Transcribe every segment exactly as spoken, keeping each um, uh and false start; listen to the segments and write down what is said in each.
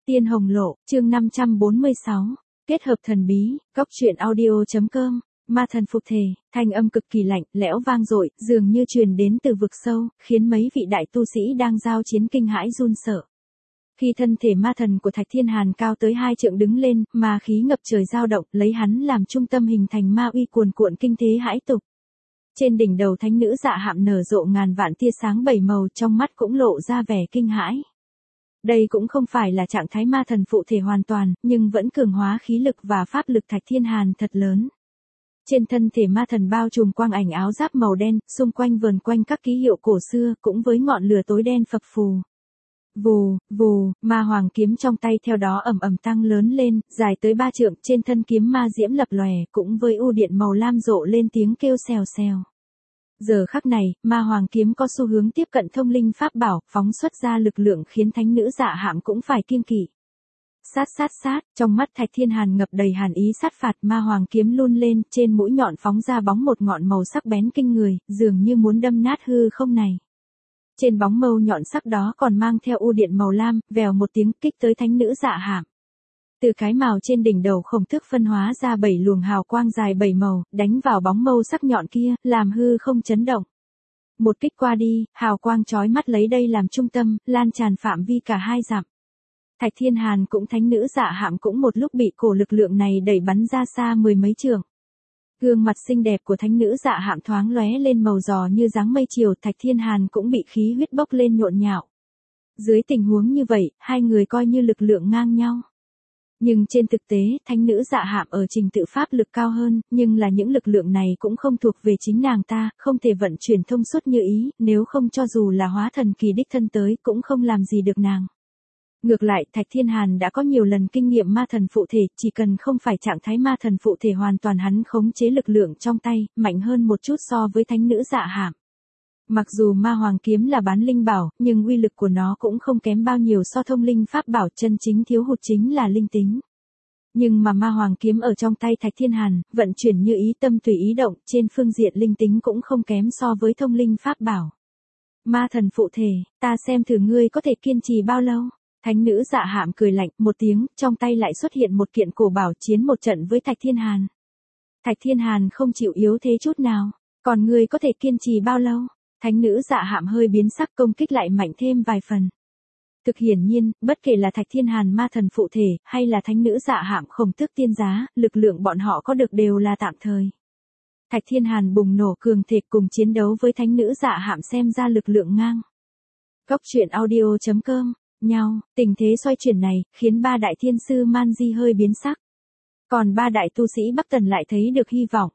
Tiên Hồng Lộ, chương năm trăm bốn mươi sáu, kết hợp thần bí, góc truyện audio.com, ma thần phục thể, thanh âm cực kỳ lạnh, lẽo vang dội, dường như truyền đến từ vực sâu, khiến mấy vị đại tu sĩ đang giao chiến kinh hãi run sợ. Khi thân thể ma thần của Thạch Thiên Hàn cao tới hai trượng đứng lên, ma khí ngập trời dao động, lấy hắn làm trung tâm hình thành ma uy cuồn cuộn kinh thế hãi tục. Trên đỉnh đầu thánh nữ Dạ Hạm nở rộ ngàn vạn tia sáng bảy màu, trong mắt cũng lộ ra vẻ kinh hãi. Đây cũng không phải là trạng thái ma thần phụ thể hoàn toàn, nhưng vẫn cường hóa khí lực và pháp lực Thạch Thiên Hàn thật lớn. Trên thân thể ma thần bao trùm quang ảnh áo giáp màu đen, xung quanh vờn quanh các ký hiệu cổ xưa, cũng với ngọn lửa tối đen phập phù. Vù, vù, ma hoàng kiếm trong tay theo đó ầm ầm tăng lớn lên, dài tới ba trượng, trên thân kiếm ma diễm lập lòe, cũng với u điện màu lam rộ lên tiếng kêu xèo xèo. Giờ khắc này, ma hoàng kiếm có xu hướng tiếp cận thông linh pháp bảo, phóng xuất ra lực lượng khiến thánh nữ Dạ Hạm cũng phải kiêng kỵ. Sát sát sát, trong mắt Thạch Thiên Hàn ngập đầy hàn ý sát phạt, ma hoàng kiếm luôn lên, trên mũi nhọn phóng ra bóng một ngọn màu sắc bén kinh người, dường như muốn đâm nát hư không này. Trên bóng mâu nhọn sắc đó còn mang theo u điện màu lam, vèo một tiếng kích tới thánh nữ Dạ Hạm. Từ cái mào trên đỉnh đầu khổng tước phân hóa ra bảy luồng hào quang dài bảy màu, đánh vào bóng mâu sắc nhọn kia, làm hư không chấn động. Một kích qua đi, hào quang chói mắt lấy đây làm trung tâm, lan tràn phạm vi cả hai dặm. Thạch Thiên Hàn cũng thánh nữ Dạ Hạm cũng một lúc bị cổ lực lượng này đẩy bắn ra xa mười mấy trượng. Gương mặt xinh đẹp của thánh nữ Dạ Hạm thoáng lóe lên màu giò như dáng mây chiều, Thạch Thiên Hàn cũng bị khí huyết bốc lên nhộn nhạo. Dưới tình huống như vậy, hai người coi như lực lượng ngang nhau. Nhưng trên thực tế, thánh nữ Dạ Hạm ở trình tự pháp lực cao hơn, nhưng là những lực lượng này cũng không thuộc về chính nàng ta, không thể vận chuyển thông suốt như ý, nếu không cho dù là hóa thần kỳ đích thân tới cũng không làm gì được nàng. Ngược lại, Thạch Thiên Hàn đã có nhiều lần kinh nghiệm ma thần phụ thể, chỉ cần không phải trạng thái ma thần phụ thể hoàn toàn hắn khống chế lực lượng trong tay, mạnh hơn một chút so với thánh nữ Dạ Hạm. Mặc dù ma hoàng kiếm là bán linh bảo, nhưng uy lực của nó cũng không kém bao nhiêu so thông linh pháp bảo, chân chính thiếu hụt chính là linh tính. Nhưng mà ma hoàng kiếm ở trong tay Thạch Thiên Hàn, vận chuyển như ý tâm tùy ý động, trên phương diện linh tính cũng không kém so với thông linh pháp bảo. Ma thần phụ thể, ta xem thử ngươi có thể kiên trì bao lâu. Thánh nữ Dạ Hạm cười lạnh một tiếng, trong tay lại xuất hiện một kiện cổ bảo chiến một trận với Thạch Thiên Hàn. Thạch Thiên Hàn không chịu yếu thế chút nào, còn ngươi có thể kiên trì bao lâu? Thánh nữ Dạ Hạm hơi biến sắc, công kích lại mạnh thêm vài phần. Thực hiển nhiên, bất kể là Thạch Thiên Hàn ma thần phụ thể, hay là thánh nữ Dạ Hạm khổng tước tiên giá, lực lượng bọn họ có được đều là tạm thời. Thạch Thiên Hàn bùng nổ cường thể cùng chiến đấu với thánh nữ Dạ Hạm xem ra lực lượng ngang. Góc truyện audio.com, nhau, tình thế xoay chuyển này, khiến ba đại thiên sư Man Di hơi biến sắc. Còn ba đại tu sĩ Bắc Tần lại thấy được hy vọng.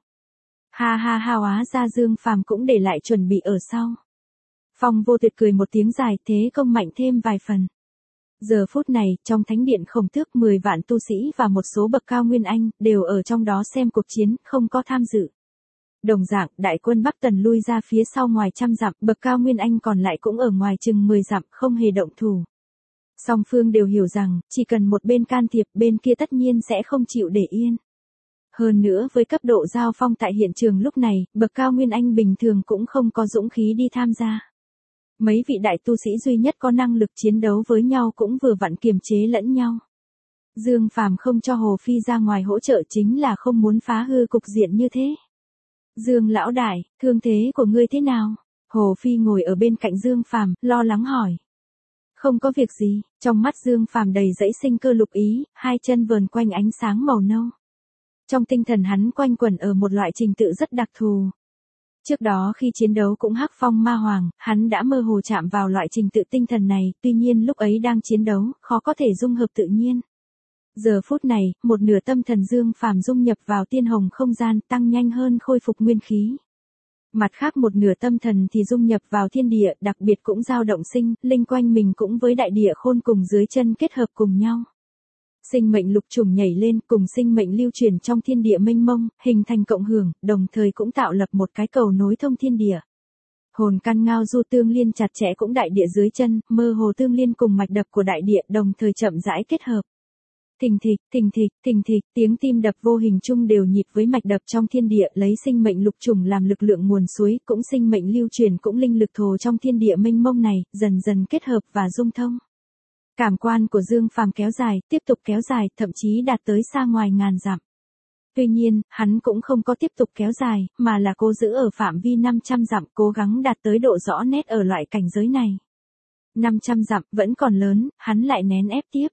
Ha ha ha, hóa ra Dương Phàm cũng để lại chuẩn bị ở sau. Phong Vô Tuyệt cười một tiếng dài, thế công mạnh thêm vài phần. Giờ phút này, trong thánh điện khổng tước mười vạn tu sĩ và một số bậc cao nguyên anh, đều ở trong đó xem cuộc chiến, không có tham dự. Đồng dạng, đại quân Bắc Tần lui ra phía sau ngoài trăm dặm, bậc cao nguyên anh còn lại cũng ở ngoài chừng mười dặm, không hề động thủ. Song phương đều hiểu rằng, chỉ cần một bên can thiệp, bên kia tất nhiên sẽ không chịu để yên. Hơn nữa với cấp độ giao phong tại hiện trường lúc này, bậc cao nguyên anh bình thường cũng không có dũng khí đi tham gia. Mấy vị đại tu sĩ duy nhất có năng lực chiến đấu với nhau cũng vừa vặn kiềm chế lẫn nhau. Dương Phàm không cho Hồ Phi ra ngoài hỗ trợ chính là không muốn phá hư cục diện như thế. Dương lão đại, thương thế của ngươi thế nào? Hồ Phi ngồi ở bên cạnh Dương Phàm, lo lắng hỏi. Không có việc gì, trong mắt Dương Phàm đầy dẫy sinh cơ lục ý, hai chân vờn quanh ánh sáng màu nâu. Trong tinh thần hắn quanh quẩn ở một loại trình tự rất đặc thù. Trước đó khi chiến đấu cũng Hắc Phong Ma Hoàng, hắn đã mơ hồ chạm vào loại trình tự tinh thần này, tuy nhiên lúc ấy đang chiến đấu, khó có thể dung hợp tự nhiên. Giờ phút này, một nửa tâm thần Dương Phàm dung nhập vào tiên hồng không gian, tăng nhanh hơn khôi phục nguyên khí. Mặt khác một nửa tâm thần thì dung nhập vào thiên địa, đặc biệt cũng dao động sinh, linh quanh mình cũng với đại địa khôn cùng dưới chân kết hợp cùng nhau. Sinh mệnh lục trùng nhảy lên cùng sinh mệnh lưu truyền trong thiên địa mênh mông, hình thành cộng hưởng, đồng thời cũng tạo lập một cái cầu nối thông thiên địa. Hồn căn ngao du tương liên chặt chẽ cũng đại địa dưới chân, mơ hồ tương liên cùng mạch đập của đại địa đồng thời chậm rãi kết hợp. Thình thịch, thình thịch, thình thịch, tiếng tim đập vô hình chung đều nhịp với mạch đập trong thiên địa, lấy sinh mệnh lục trùng làm lực lượng nguồn suối, cũng sinh mệnh lưu truyền cũng linh lực thồ trong thiên địa mênh mông này, dần dần kết hợp và dung thông. Cảm quan của Dương Phàm kéo dài, tiếp tục kéo dài, thậm chí đạt tới xa ngoài ngàn dặm. Tuy nhiên, hắn cũng không có tiếp tục kéo dài, mà là cố giữ ở phạm vi năm trăm dặm, cố gắng đạt tới độ rõ nét ở loại cảnh giới này. năm trăm dặm vẫn còn lớn, hắn lại nén ép tiếp.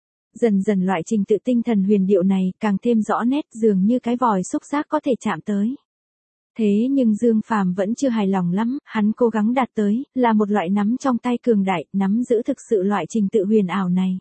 Dần dần loại trình tự tinh thần huyền điệu này càng thêm rõ nét, dường như cái vòi xúc giác có thể chạm tới. Thế nhưng Dương Phàm vẫn chưa hài lòng lắm, hắn cố gắng đạt tới, là một loại nắm trong tay cường đại, nắm giữ thực sự loại trình tự huyền ảo này.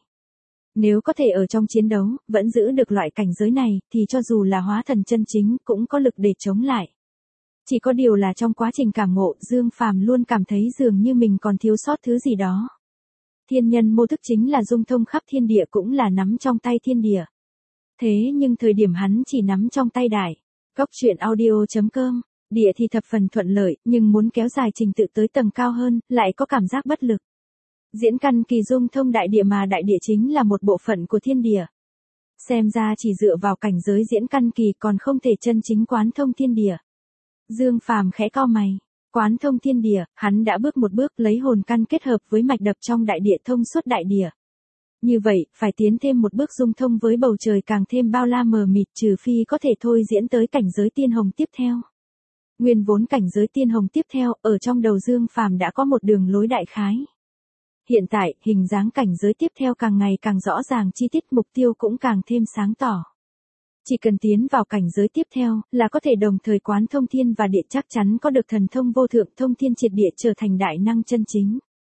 Nếu có thể ở trong chiến đấu, vẫn giữ được loại cảnh giới này, thì cho dù là hóa thần chân chính, cũng có lực để chống lại. Chỉ có điều là trong quá trình cảm ngộ, Dương Phàm luôn cảm thấy dường như mình còn thiếu sót thứ gì đó. Thiên nhân mô thức chính là dung thông khắp thiên địa, cũng là nắm trong tay thiên địa. Thế nhưng thời điểm hắn chỉ nắm trong tay đại. Góc truyện audio chấm com, địa thì thập phần thuận lợi, nhưng muốn kéo dài trình tự tới tầng cao hơn, lại có cảm giác bất lực. Diễn căn kỳ dung thông đại địa, mà đại địa chính là một bộ phận của thiên địa. Xem ra chỉ dựa vào cảnh giới diễn căn kỳ còn không thể chân chính quán thông thiên địa. Dương Phàm khẽ cau mày, quán thông thiên địa, hắn đã bước một bước lấy hồn căn kết hợp với mạch đập trong đại địa thông suốt đại địa. Như vậy, phải tiến thêm một bước dung thông với bầu trời càng thêm bao la mờ mịt, trừ phi có thể thôi diễn tới cảnh giới tiên hồng tiếp theo. Nguyên vốn cảnh giới tiên hồng tiếp theo, ở trong đầu Dương Phàm đã có một đường lối đại khái. Hiện tại, hình dáng cảnh giới tiếp theo càng ngày càng rõ ràng, chi tiết mục tiêu cũng càng thêm sáng tỏ. Chỉ cần tiến vào cảnh giới tiếp theo, là có thể đồng thời quán thông thiên và địa, chắc chắn có được thần thông vô thượng, thông thiên triệt địa, trở thành đại năng chân chính.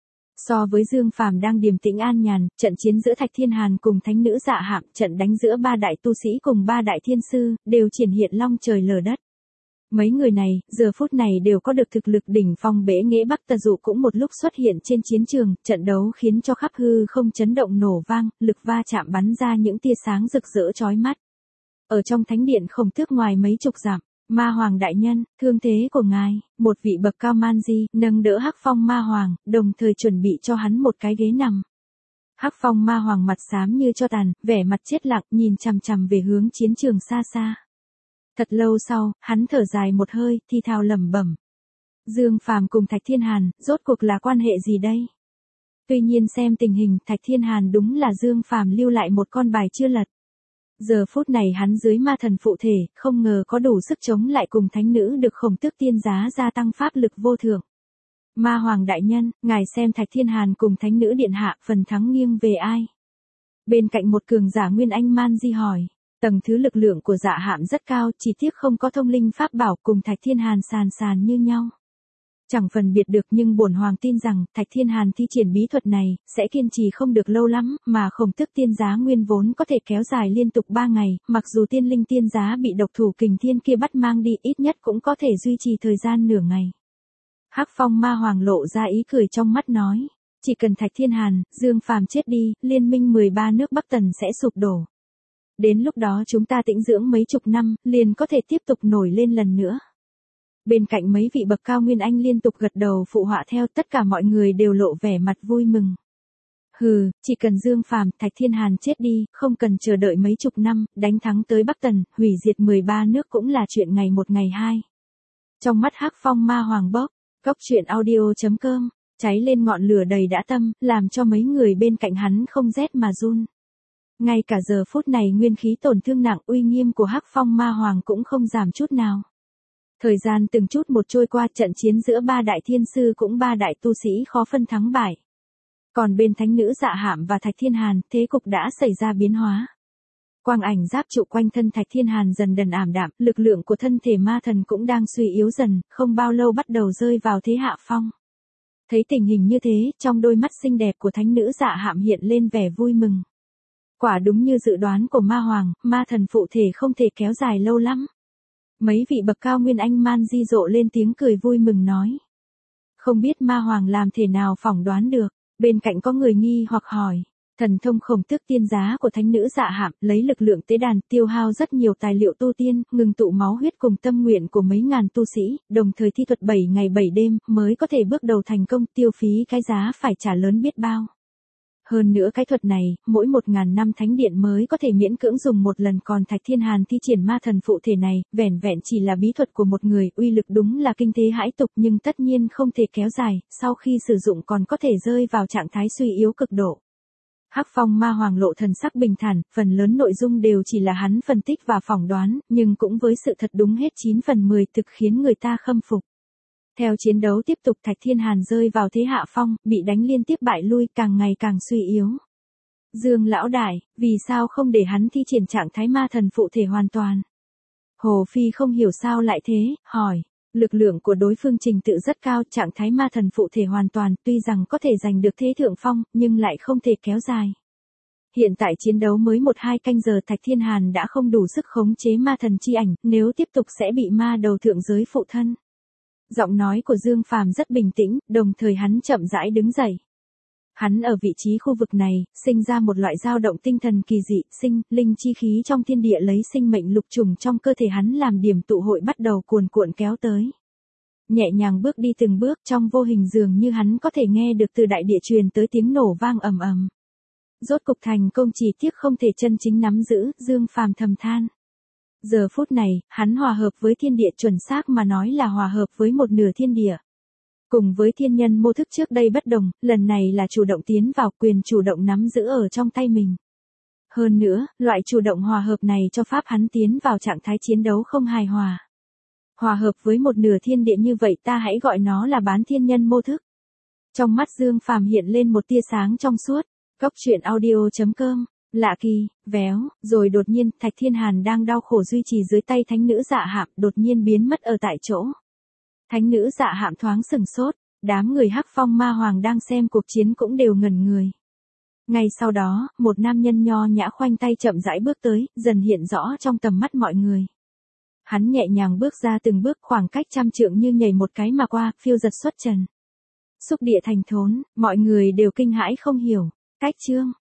So với Dương Phàm đang điềm tĩnh an nhàn, trận chiến giữa Thạch Thiên Hàn cùng thánh nữ Dạ Hạm, trận đánh giữa ba đại tu sĩ cùng ba đại thiên sư, đều triển hiện long trời lở đất. Mấy người này, giờ phút này đều có được thực lực đỉnh phong. Bế Nghệ Bắc Tà Dụ cũng một lúc xuất hiện trên chiến trường, trận đấu khiến cho khắp hư không chấn động nổ vang, lực va chạm bắn ra những tia sáng rực rỡ chói mắt. Ở trong thánh điện Khổng Tước ngoài mấy chục dặm, Ma Hoàng đại nhân, thương thế của ngài, một vị bậc cao man di, nâng đỡ Hắc Phong Ma Hoàng, đồng thời chuẩn bị cho hắn một cái ghế nằm. Hắc Phong Ma Hoàng mặt xám như tro tàn, vẻ mặt chết lặng, nhìn chằm chằm về hướng chiến trường xa xa. Thật lâu sau, hắn thở dài một hơi, thì thào lẩm bẩm. Dương Phàm cùng Thạch Thiên Hàn, rốt cuộc là quan hệ gì đây? Tuy nhiên xem tình hình, Thạch Thiên Hàn đúng là Dương Phàm lưu lại một con bài chưa lật. Giờ phút này hắn dưới ma thần phụ thể, không ngờ có đủ sức chống lại cùng thánh nữ được Khổng Tước tiên giá gia tăng pháp lực vô thượng. Ma Hoàng đại nhân, ngài xem Thạch Thiên Hàn cùng thánh nữ điện hạ, phần thắng nghiêng về ai? Bên cạnh một cường giả Nguyên Anh Man Di hỏi. Tầng thứ lực lượng của Dạ Hạm rất cao, chỉ tiếc không có thông linh pháp bảo, cùng Thạch Thiên Hàn sàn sàn như nhau. Chẳng phân biệt được, nhưng bổn hoàng tin rằng, Thạch Thiên Hàn thi triển bí thuật này, sẽ kiên trì không được lâu lắm, mà Khổng Tước tiên giá nguyên vốn có thể kéo dài liên tục ba ngày, mặc dù tiên linh tiên giá bị độc thủ kình thiên kia bắt mang đi, ít nhất cũng có thể duy trì thời gian nửa ngày. Hắc Phong Ma Hoàng lộ ra ý cười trong mắt nói, chỉ cần Thạch Thiên Hàn, Dương Phàm chết đi, liên minh mười ba nước Bắc Tần sẽ sụp đổ. Đến lúc đó chúng ta tĩnh dưỡng mấy chục năm, liền có thể tiếp tục nổi lên lần nữa. Bên cạnh mấy vị bậc cao Nguyên Anh liên tục gật đầu phụ họa theo, tất cả mọi người đều lộ vẻ mặt vui mừng. Hừ, chỉ cần Dương Phàm, Thạch Thiên Hàn chết đi, không cần chờ đợi mấy chục năm, đánh thắng tới Bắc Tần, hủy diệt mười ba nước cũng là chuyện ngày một ngày hai. Trong mắt Hắc Phong Ma Hoàng bốc, góc truyện audio chấm com, cháy lên ngọn lửa đầy dã tâm, làm cho mấy người bên cạnh hắn không rét mà run. Ngay cả giờ phút này nguyên khí tổn thương nặng, uy nghiêm của Hắc Phong Ma Hoàng cũng không giảm chút nào. Thời gian từng chút một trôi qua, trận chiến giữa ba đại thiên sư cũng ba đại tu sĩ khó phân thắng bại. Còn bên thánh nữ Dạ Hạm và Thạch Thiên Hàn, thế cục đã xảy ra biến hóa. Quang ảnh giáp trụ quanh thân Thạch Thiên Hàn dần dần ảm đạm, lực lượng của thân thể ma thần cũng đang suy yếu dần, không bao lâu bắt đầu rơi vào thế hạ phong. Thấy tình hình như thế, trong đôi mắt xinh đẹp của thánh nữ Dạ Hạm hiện lên vẻ vui mừng. Quả đúng như dự đoán của Ma Hoàng, ma thần phụ thể không thể kéo dài lâu lắm. Mấy vị bậc cao Nguyên Anh Man Di rộ lên tiếng cười vui mừng nói. Không biết Ma Hoàng làm thế nào phỏng đoán được, bên cạnh có người nghi hoặc hỏi. Thần thông Khổng Tước tiên giá của thánh nữ Dạ Hạm, lấy lực lượng tế đàn, tiêu hao rất nhiều tài liệu tu tiên, ngừng tụ máu huyết cùng tâm nguyện của mấy ngàn tu sĩ, đồng thời thi thuật bảy ngày bảy đêm, mới có thể bước đầu thành công, tiêu phí cái giá phải trả lớn biết bao. Hơn nữa cái thuật này, mỗi một ngàn năm thánh điện mới có thể miễn cưỡng dùng một lần, còn Thạch Thiên Hàn thi triển ma thần phụ thể này, vẻn vẹn chỉ là bí thuật của một người, uy lực đúng là kinh thế hãi tục, nhưng tất nhiên không thể kéo dài, sau khi sử dụng còn có thể rơi vào trạng thái suy yếu cực độ. Hắc Phong Ma Hoàng lộ thần sắc bình thản, phần lớn nội dung đều chỉ là hắn phân tích và phỏng đoán, nhưng cũng với sự thật đúng hết chín phần mười thực khiến người ta khâm phục. Theo chiến đấu tiếp tục, Thạch Thiên Hàn rơi vào thế hạ phong, bị đánh liên tiếp bại lui, càng ngày càng suy yếu. Dương lão đại, vì sao không để hắn thi triển trạng thái ma thần phụ thể hoàn toàn? Hồ Phi không hiểu sao lại thế, hỏi. Lực lượng của đối phương trình tự rất cao, trạng thái ma thần phụ thể hoàn toàn, tuy rằng có thể giành được thế thượng phong, nhưng lại không thể kéo dài. Hiện tại chiến đấu mới một hai canh giờ, Thạch Thiên Hàn đã không đủ sức khống chế ma thần chi ảnh, nếu tiếp tục sẽ bị ma đầu thượng giới phụ thân. Giọng nói của Dương Phàm rất bình tĩnh, đồng thời hắn chậm rãi đứng dậy. Hắn ở vị trí khu vực này, sinh ra một loại dao động tinh thần kỳ dị, sinh, linh chi khí trong thiên địa lấy sinh mệnh lục trùng trong cơ thể hắn làm điểm tụ hội bắt đầu cuồn cuộn kéo tới. Nhẹ nhàng bước đi từng bước, trong vô hình dường như hắn có thể nghe được từ đại địa truyền tới tiếng nổ vang ầm ầm. Rốt cục thành công, chỉ tiếc không thể chân chính nắm giữ, Dương Phàm thầm than. Giờ phút này, hắn hòa hợp với thiên địa, chuẩn xác mà nói là hòa hợp với một nửa thiên địa. Cùng với thiên nhân mô thức trước đây bất đồng, lần này là chủ động tiến vào, quyền chủ động nắm giữ ở trong tay mình. Hơn nữa, loại chủ động hòa hợp này cho phép hắn tiến vào trạng thái chiến đấu không hài hòa. Hòa hợp với một nửa thiên địa như vậy, ta hãy gọi nó là bán thiên nhân mô thức. Trong mắt Dương Phàm hiện lên một tia sáng trong suốt. Cốc truyện audio chấm com. Lạ kỳ, véo, rồi đột nhiên, Thạch Thiên Hàn đang đau khổ duy trì dưới tay thánh nữ Dạ Hạm, đột nhiên biến mất ở tại chỗ. Thánh nữ Dạ Hạm thoáng sừng sốt, đám người Hắc Phong Ma Hoàng đang xem cuộc chiến cũng đều ngẩn người. Ngay sau đó, một nam nhân nho nhã khoanh tay chậm rãi bước tới, dần hiện rõ trong tầm mắt mọi người. Hắn nhẹ nhàng bước ra từng bước, khoảng cách trăm trượng như nhảy một cái mà qua, phiêu giật xuất trần. Xúc địa thành thốn, mọi người đều kinh hãi không hiểu. Cách chương